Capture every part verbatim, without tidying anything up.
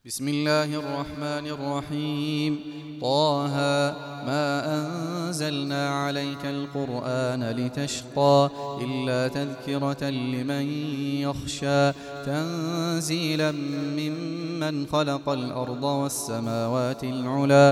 بسم الله الرحمن الرحيم. طه ما أنزلنا عليك القرآن لتشقى إلا تذكرة لمن يخشى تنزيلا ممن خلق الأرض والسماوات العلى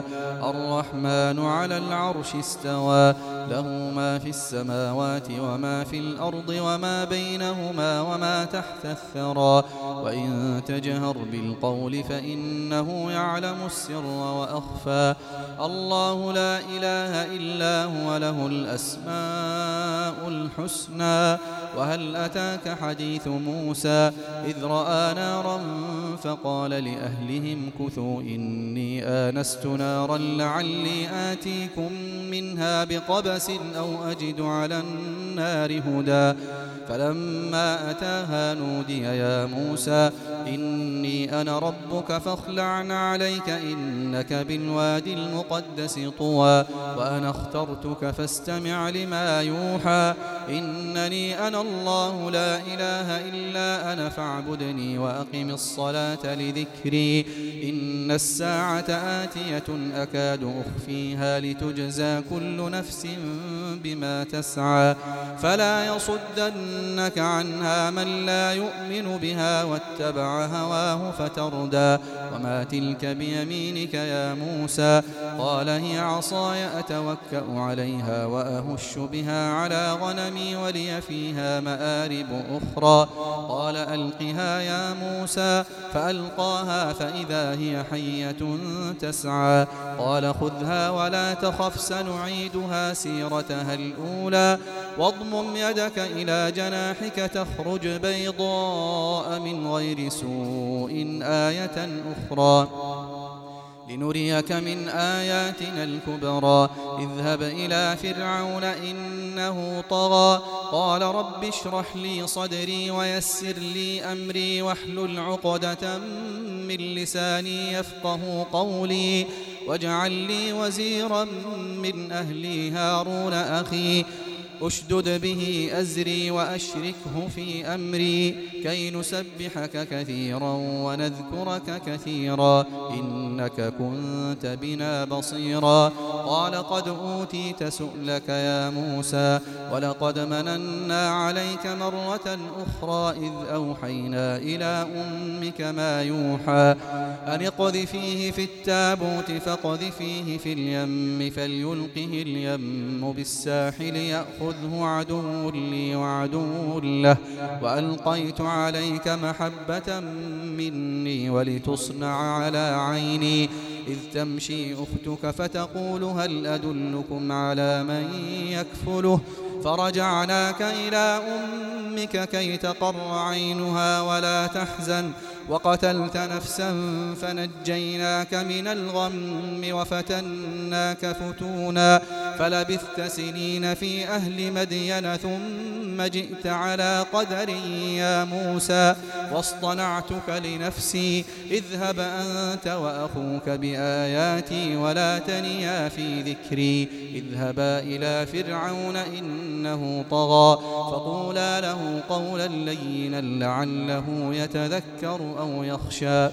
الرحمن على العرش استوى له ما في السماوات وما في الأرض وما بينهما وما تحت الثرى وإن تجهر بالقول فإنه يعلم السر وأخفى الله لا إله إلا هو له الأسماء الحسنى. وهل أتاك حديث موسى إذ رأى نارا فقال لأهلهم كثوا إني آنست نارا لعلي آتيكم منها بقبس أو أجد على النار هدى فلما أتاها نودي يا موسى إني أنا ربك فاخلع عليك إنك بالوادي المقدس طوى وأنا اخترتك فاستمع لما يوحى إنني أنا الله لا إله إلا أنا فاعبدني وأقم الصلاة لذكري إن الساعة آتية أكاد أخفيها لتجزى كل نفس بما تسعى فلا يصدنك عنها من لا يؤمن بها واتبع هواه فتردى وما تلك بيمينك يا موسى قال هي عصاي أتوكأ عليها وأهش بها على غنمي ولي فيها مآرب أخرى قال ألقها يا موسى فألقاها فإذا هي حية تسعى قال خذها ولا تخف سنعيدها سيرتها الأولى واضمم يدك إلى جناحك تخرج بيضاء من غير سوء آية أخرى لنريك من آياتنا الكبرى اذهب إلى فرعون إنه طغى قال رب اشرح لي صدري ويسر لي أمري واحلل عقدة من لساني يفقه قولي واجعل لي وزيرا من أهلي هارون أخي أشدد به أزري وأشركه في أمري كي نسبحك كثيرا ونذكرك كثيرا إنك كنت بنا بصيرا قال قد أوتيت سؤلك يا موسى ولقد مننا عليك مرة أخرى إذ أوحينا إلى أمك ما يوحى أن اقذفيه في التابوت فاقذفيه في اليم فليلقه اليم بالساحل يأخذ خذه عدو لي وعدو له وألقيت عليك محبة مني ولتصنع على عيني إذ تمشي أختك فتقول هل أدلكم على من يكفله فرجعناك إلى أمك كي تقر عينها ولا تحزن وقتلت نفسا فنجيناك من الغم وفتناك فتونا فلبثت سنين في أهل مدين ثم جئت على قدر يا موسى واصطنعتك لنفسي اذهب أنت وأخوك بآياتي ولا تنيا في ذكري اذهبا إلى فرعون إنه طغى فقولا له قولا لينا لعله يتذكر أو يخشى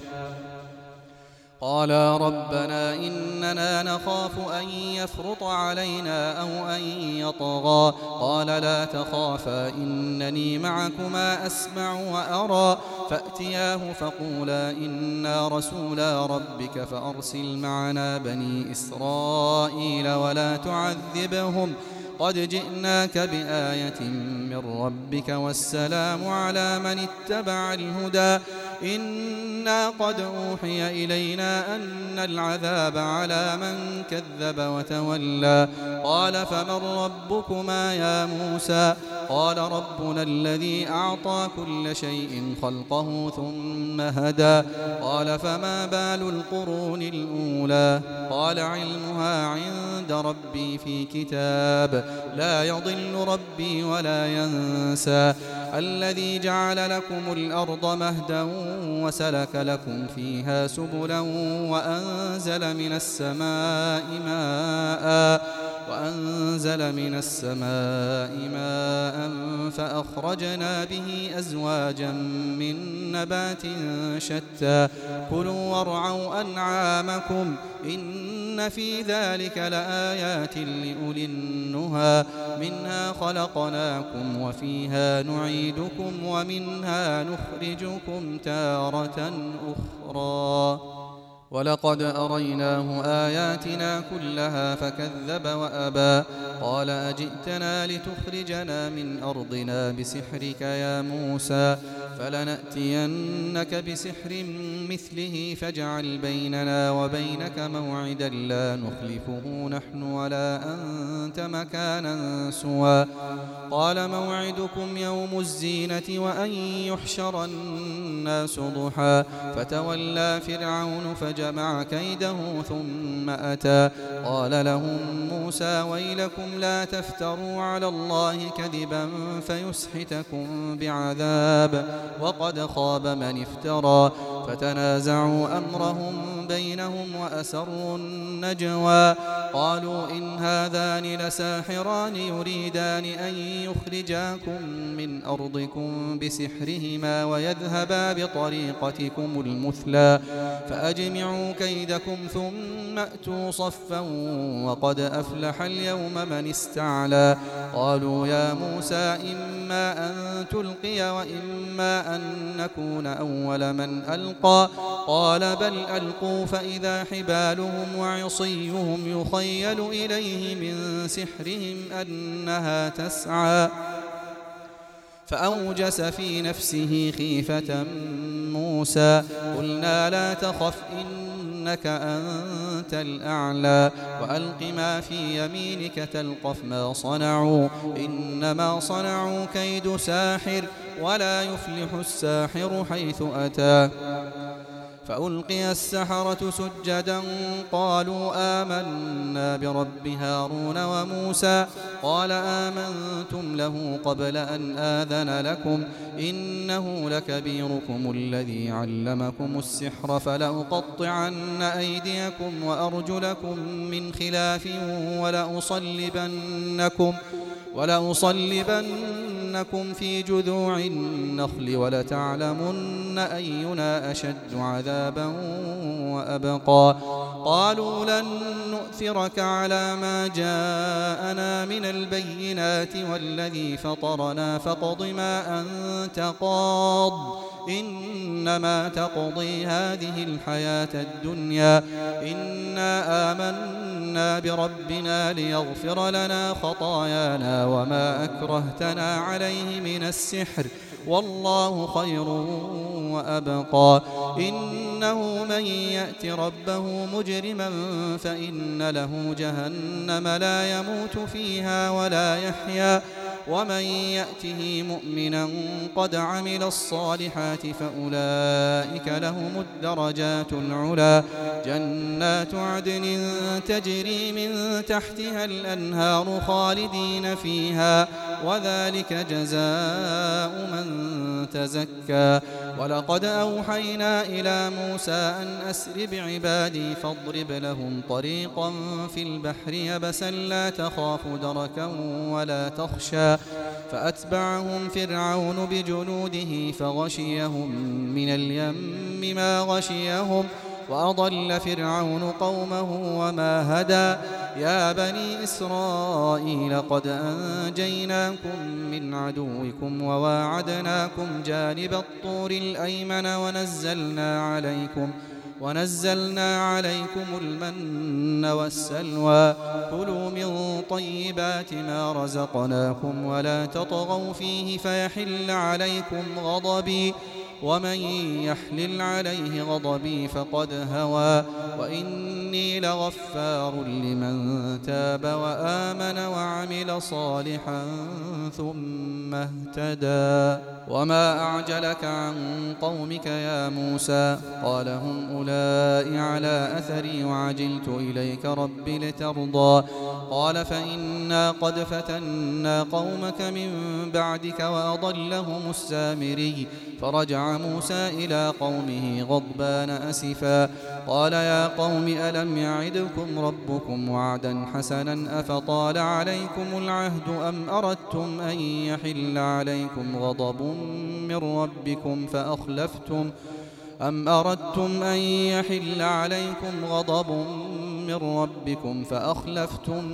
قالا ربنا إننا نخاف أن يفرط علينا أو أن يطغى قال لا تخافا إنني معكما أسمع وأرى فأتياه فقولا إنا رسولا ربك فأرسل معنا بني إسرائيل ولا تعذبهم قد جئناك بآية من ربك والسلام على من اتبع الهدى إنا قد أوحي إلينا أن العذاب على من كذب وتولى قال فمن ربكما يا موسى قال ربنا الذي أعطى كل شيء خلقه ثم هدى قال فما بال القرون الأولى قال علمها عند ربي في كتاب لا يضل ربي ولا ينسى الذي جعل لكم الأرض مهدا وسلك لكم فيها سبلا وأنزل من السماء ماء وأنزل من السماء ماء فأخرجنا به أزواجا من نبات شتى كلوا وارعوا أنعامكم إن في ذلك لآيات لأولي النهى منها خلقناكم وفيها نعيدكم ومنها نخرجكم تارة أخرى ولقد أريناه آياتنا كلها فكذب وأبى قال أجئتنا لتخرجنا من أرضنا بسحرك يا موسى فلنأتينك بسحر مثله فاجعل بيننا وبينك موعدا لا نخلفه نحن ولا أنت مكانا سوى قال موعدكم يوم الزينة وأن يحشر الناس ضحى فتولى فرعون فجعل جمع كيده ثم أتى قال لهم موسى ويلكم لا تفتروا على الله كذبا فيسحتكم بعذاب وقد خاب من افترى فتنازعوا أمرهم بينهم وأسروا النجوى قالوا إن هذان لساحران يريدان أن يخرجاكم من أرضكم بسحرهما ويذهبا بطريقتكم المثلى فأجمعوا كيدكم ثم أتوا صفا وقد أفلح اليوم من استعلى قالوا يا موسى إما أن تلقي وإما أن نكون أول من ألقى قال بل ألقوا فإذا حبالهم وعصيهم يخيل إليه من سحرهم أنها تسعى فأوجس في نفسه خيفة موسى قلنا لا تخف إنك أنت الأعلى وألق ما في يمينك تلقف ما صنعوا إنما صنعوا كيد ساحر ولا يفلح الساحر حيث أتى فألقي السحرة سجدا قالوا آمنا برب هارون وموسى قال آمنتم له قبل أن آذن لكم إنه لكبيركم الذي علمكم السحر فلأقطعن أيديكم وأرجلكم من خلاف ولأصلبنكم ولأصلبنكم في جذوع النخل ولتعلمن أينا أشد عذابا وأبقى قالوا لن نؤثرك على ما جاءنا من البينات والذي فطرنا فاقض ما أنت قاض إنما تقضي هذه الحياة الدنيا إنا آمنا بربنا ليغفر لنا خطايانا وما أكرهتنا عليه من السحر والله خير وأبقى إنه من يأت ربه مجرما فإن له جهنم لا يموت فيها ولا يحيا ومن يأته مؤمنا قد عمل الصالحات فأولئك لهم الدرجات العلا جنات عدن تجري من تحتها الأنهار خالدين فيها وذلك جزاء من تزكى ولقد أوحينا إلى موسى أن أسر بعبادي فاضرب لهم طريقا في البحر يبسا لا تخاف دركا ولا تخشى فأتبعهم فرعون بجنوده فغشيهم من اليم ما غشيهم وأضل فرعون قومه وما هدى يا بني إسرائيل قد أنجيناكم من عدوكم وواعدناكم جانب الطور الأيمن ونزلنا عليكم ونزلنا عليكم المن والسلوى كلوا من طيبات ما رزقناكم ولا تطغوا فيه فيحل عليكم غضبي ومن يحلل عليه غضبي فقد هوى وإني لغفار لمن تاب وآمن وعمل صالحا ثم اهتدى وما أعجلك عن قومك يا موسى قال هم أولئك على أثري وعجلت إليك رب لترضى قال فإنا قد فتنا قومك من بعدك وأضلهم السامري فرجع ورجع موسى إلى قومه غضبان أسفا قال يا قوم ألم يعدكم ربكم وعدا حسنا أفطال عليكم العهد أم أردتم أن يحل عليكم غضب من ربكم فأخلفتم أم أردتم أن يحل عليكم غضب من ربكم فأخلفتم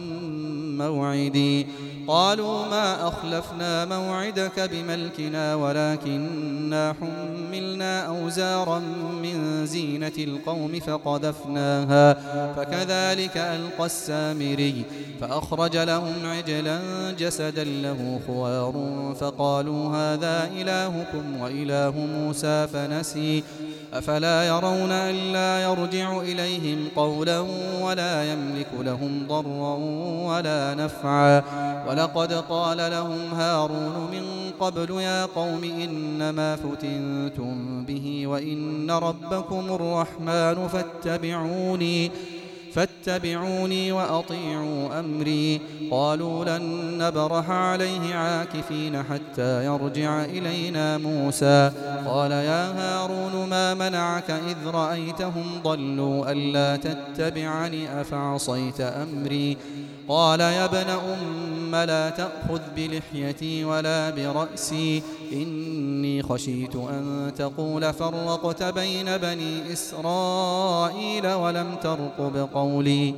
موعدي قالوا ما أخلفنا موعدك بملكنا ولكننا حملنا أوزارا من زينة القوم فقذفناها فكذلك ألقى السامري فأخرج لهم عجلا جسدا له خوار فقالوا هذا إلهكم وإله موسى فنسي أفلا يرون ألا يرجع إليهم قولا ولا يملك لهم ضرا ولا نفعا ولقد قال لهم هارون من قبل يا قوم إنما فتنتم به وإن ربكم الرحمن فاتبعوني فاتبعوني وأطيعوا أمري قالوا لن نبرح عليه عاكفين حتى يرجع إلينا موسى قال يا هارون ما منعك إذ رأيتهم ضلوا ألا تتبعني أفعصيت أمري قال يا ابن أم لا تأخذ بلحيتي ولا برأسي إني خشيت أن تقول فرقت بين بني إسرائيل ولم ترقب قولي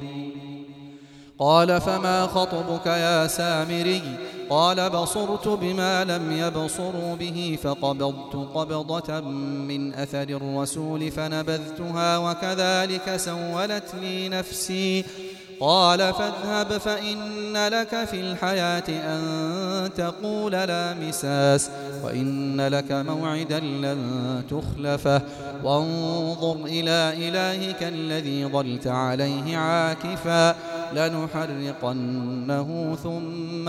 قال فما خطبك يا سامري قال بصرت بما لم يبصروا به فقبضت قبضة من أثر الرسول فنبذتها وكذلك سولت لي نفسي قال فاذهب فإن لك في الحياة أن تقول لا مساس وإن لك موعدا لن تخلفه وانظر إلى إلهك الذي ظلت عليه عاكفا لنحرقنه ثم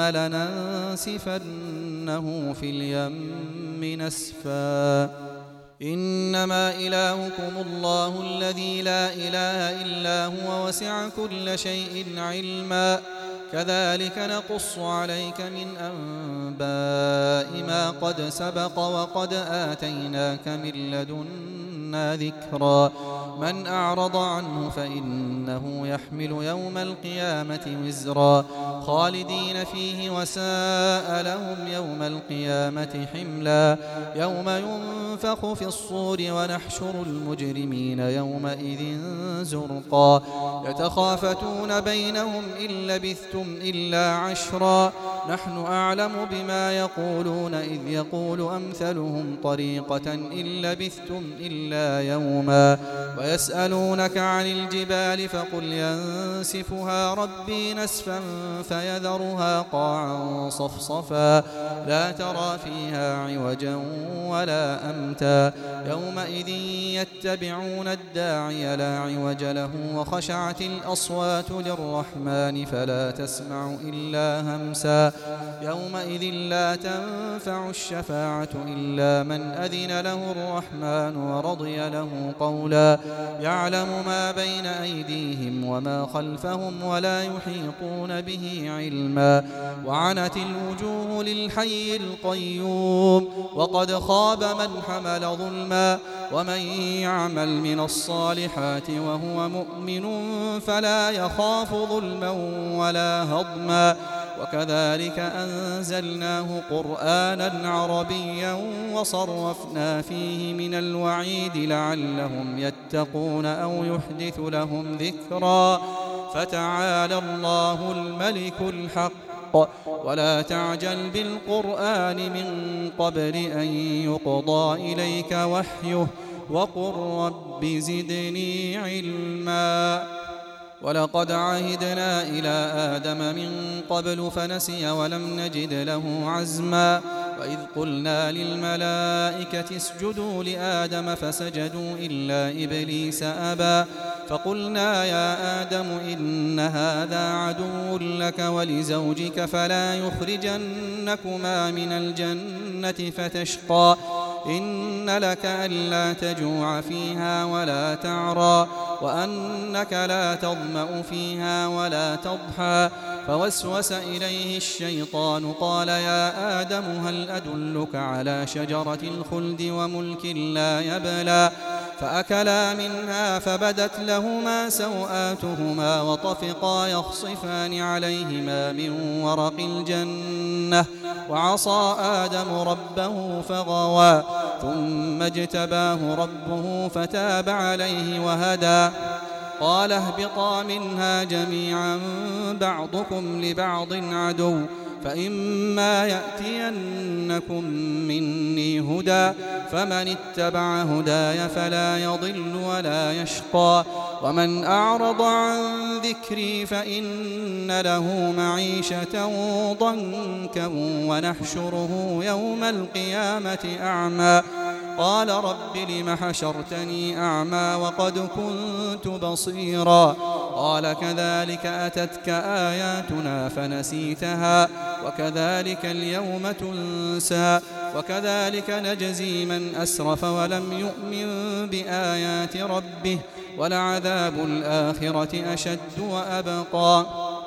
لننسفنه في اليم نسفا إنما إلهكم الله الذي لا إله إلا هو وسع كل شيء علما كذلك نقص عليك من أنباء ما قد سبق وقد آتيناك من لدنا ذكرا من أعرض عنه فإنه يحمل يوم القيامة وزرا خالدين فيه وساء لهم يوم القيامة حملا يوم ينفخ في الصور ونحشر المجرمين يومئذ زرقا يتخافتون بينهم إن لبثتم إلا عشرا نحن أعلم بما يقولون إذ يقول أمثلهم طريقة إن لبثتم إلا يوما ويسألونك عن الجبال فقل ينسفها ربي نسفا فيذرها قاعا صفصفا لا ترى فيها عوجا ولا أمتا يومئذ يتبعون الداعي لا عوج له وخشعت الأصوات للرحمن فلا تسمع إلا همسا يومئذ لا تنفع الشفاعة إلا من أذن له الرحمن ورضي له قولا يعلم ما بين أيديهم وما خلفهم ولا يحيطون به علما وعنت الوجوه للحي القيوم وقد خاب من حمل ظلما ومن يعمل من الصالحات وهو مؤمن فلا يخاف ظلما ولا هضما وكذلك أنزلناه قرآنا عربيا وصرفنا فيه من الوعيد لعلهم يتقون أو يحدث لهم ذكرا فتعالى الله الملك الحق ولا تعجل بالقرآن من قبل أن يقضى إليك وحيه وقل رب زدني علما ولقد عهدنا إلى آدم من قبل فنسي ولم نجد له عزما وإذ قلنا للملائكة اسجدوا لآدم فسجدوا إلا إبليس أبى فقلنا يا آدم إن هذا عدو لك ولزوجك فلا يخرجنكما من الجنة فتشقى إن لك ألا تجوع فيها ولا تعرى وأنك لا تظمأ فيها ولا تضحى. فوسوس إليه الشيطان قال يا آدم هل أدلك على شجرة الخلد وملك لا يبلى. فأكلا منها فبدت لهما سوآتهما وطفقا يخصفان عليهما من ورق الجنة وعصى آدم ربه فغوى ثم اجتباه ربه فتاب عليه وهدى. قال اهبطا منها جميعا بعضكم لبعض عدو فإما يأتينكم مني هدى فمن اتبع هداي فلا يضل ولا يشقى ومن أعرض عن ذكري فإن له معيشة ضنكا ونحشره يوم القيامة أعمى. قال رب لم حشرتني أعمى وقد كنت بصيرا. قال كذلك أتتك آياتنا فنسيتها وكذلك اليوم تنسى وكذلك نجزي من أسرف ولم يؤمن بآيات ربه ولعذاب الآخرة أشد وأبقى.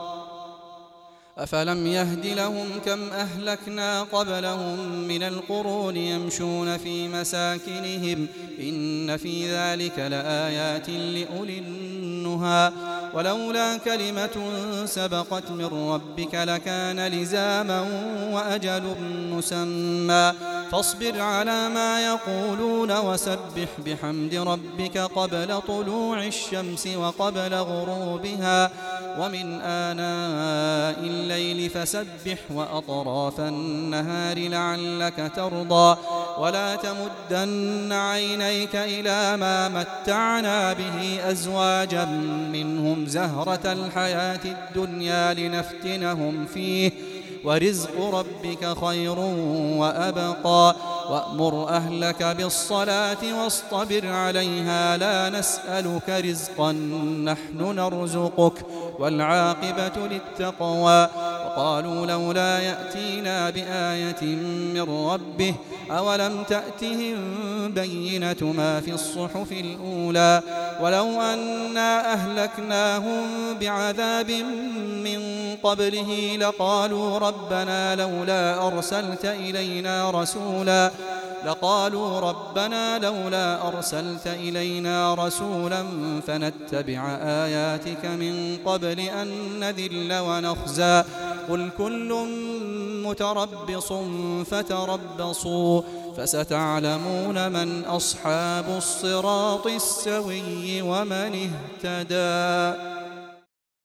أفلم يهد لهم كم أهلكنا قبلهم من القرون يمشون في مساكنهم إن في ذلك لآيات لأولي النهى. ولولا كلمة سبقت من ربك لكان لزاما وأجل مسمى. فاصبر على ما يقولون وسبح بحمد ربك قبل طلوع الشمس وقبل غروبها ومن آناء الليل فسبح وأطراف النهار لعلك ترضى. ولا تمدن عينيك إلى ما متعنا به أزواجا منهم زهرة الحياة الدنيا لنفتنهم فيه ورزق ربك خير وأبقى. وأمر أهلك بالصلاة واصطبر عليها لا نسألك رزقا نحن نرزقك والعاقبة للتقوى. وقالوا لولا يأتينا بآية من ربه أولم تأتهم بينة ما في الصحف الأولى. ولو أنا أهلكناهم بعذاب من قبله لقالوا ربنا لولا أرسلت إلينا رسولا لقالوا ربنا لولا أرسلت إلينا رسولا فنتبع آياتك من قبل أن نذل ونخزى. قل كل متربص فتربصوا فستعلمون من أصحاب الصراط السوي ومن اهتدى.